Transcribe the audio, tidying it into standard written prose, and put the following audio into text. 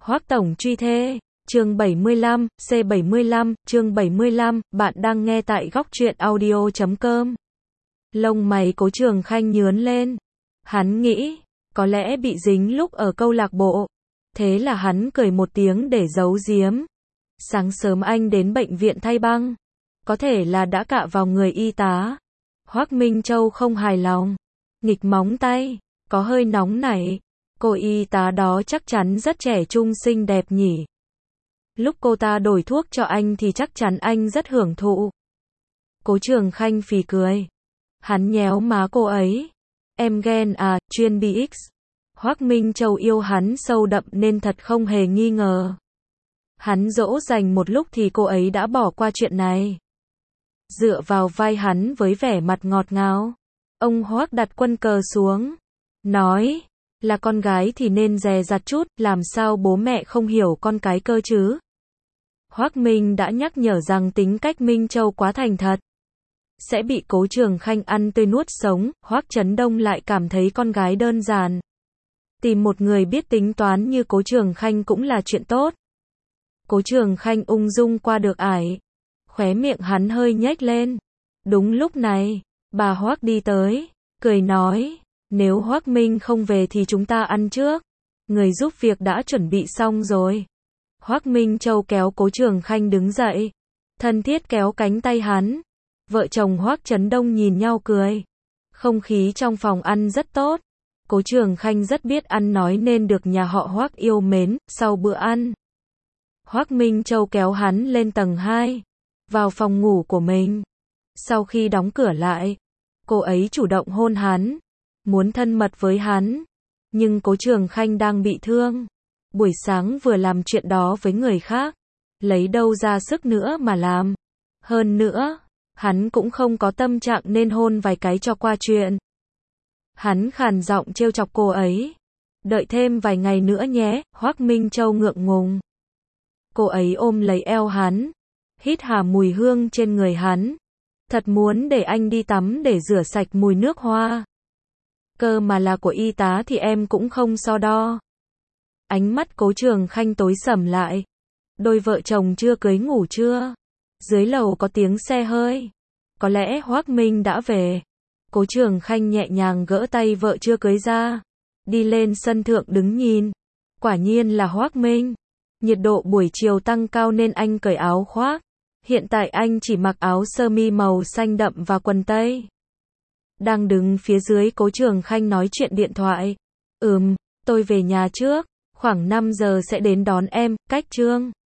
Hoắc tổng truy thê, chương 75, C75, chương 75, bạn đang nghe tại góc truyện audio.com. Lông mày Cố Trường Khanh nhướng lên. Hắn nghĩ, có lẽ bị dính lúc ở câu lạc bộ. Thế là hắn cười một tiếng để giấu giếm. Sáng sớm anh đến bệnh viện thay băng. Có thể là đã cạ vào người y tá. Hoắc Minh Châu không hài lòng. Nghịch móng tay, có hơi nóng nảy. Cô y tá đó chắc chắn rất trẻ trung xinh đẹp nhỉ. Lúc cô ta đổi thuốc cho anh thì chắc chắn anh rất hưởng thụ. Cố Trường Khanh phì cười. Hắn nhéo má cô ấy. Em ghen à, chuyên BX. Hoắc Minh Châu yêu hắn sâu đậm nên thật không hề nghi ngờ. Hắn dỗ dành một lúc thì cô ấy đã bỏ qua chuyện này. Dựa vào vai hắn với vẻ mặt ngọt ngào. Ông Hoắc đặt quân cờ xuống. Nói, là con gái thì nên dè dặt chút, làm sao bố mẹ không hiểu con cái cơ chứ. Hoắc Minh đã nhắc nhở rằng tính cách Minh Châu quá thành thật. Sẽ bị Cố Trường Khanh ăn tươi nuốt sống, Hoắc Chấn Đông lại cảm thấy con gái đơn giản. Tìm một người biết tính toán như Cố Trường Khanh cũng là chuyện tốt. Cố Trường Khanh ung dung qua được ải. Khóe miệng hắn hơi nhếch lên. Đúng lúc này, bà Hoắc đi tới, cười nói, nếu Hoắc Minh không về thì chúng ta ăn trước. Người giúp việc đã chuẩn bị xong rồi. Hoắc Minh Châu kéo Cố Trường Khanh đứng dậy, thân thiết kéo cánh tay hắn. Vợ chồng Hoắc Chấn Đông nhìn nhau cười. Không khí trong phòng ăn rất tốt. Cố Trường Khanh rất biết ăn nói nên được nhà họ Hoắc yêu mến. Sau bữa ăn, Hoắc Minh Châu kéo hắn lên tầng 2, vào phòng ngủ của mình. Sau khi đóng cửa lại, cô ấy chủ động hôn hắn, muốn thân mật với hắn. Nhưng Cố Trường Khanh đang bị thương. Buổi sáng vừa làm chuyện đó với người khác, lấy đâu ra sức nữa mà làm. Hơn nữa, hắn cũng không có tâm trạng nên hôn vài cái cho qua chuyện. Hắn khàn giọng trêu chọc cô ấy. Đợi thêm vài ngày nữa nhé, Hoắc Minh Châu ngượng ngùng. Cô ấy ôm lấy eo hắn, hít hà mùi hương trên người hắn. Thật muốn để anh đi tắm để rửa sạch mùi nước hoa. Cơ mà là của y tá thì em cũng không so đo. Ánh mắt Cố Trường Khanh tối sầm lại. Đôi vợ chồng chưa cưới ngủ chưa? Dưới lầu có tiếng xe hơi. Có lẽ Hoắc Minh đã về. Cố Trường Khanh nhẹ nhàng gỡ tay vợ chưa cưới ra. Đi lên sân thượng đứng nhìn. Quả nhiên là Hoắc Minh. Nhiệt độ buổi chiều tăng cao nên anh cởi áo khoác. Hiện tại anh chỉ mặc áo sơ mi màu xanh đậm và quần tây. Đang đứng phía dưới, Cố Trường Khanh nói chuyện điện thoại. Tôi về nhà trước. Khoảng 5 giờ sẽ đến đón em, cách Trương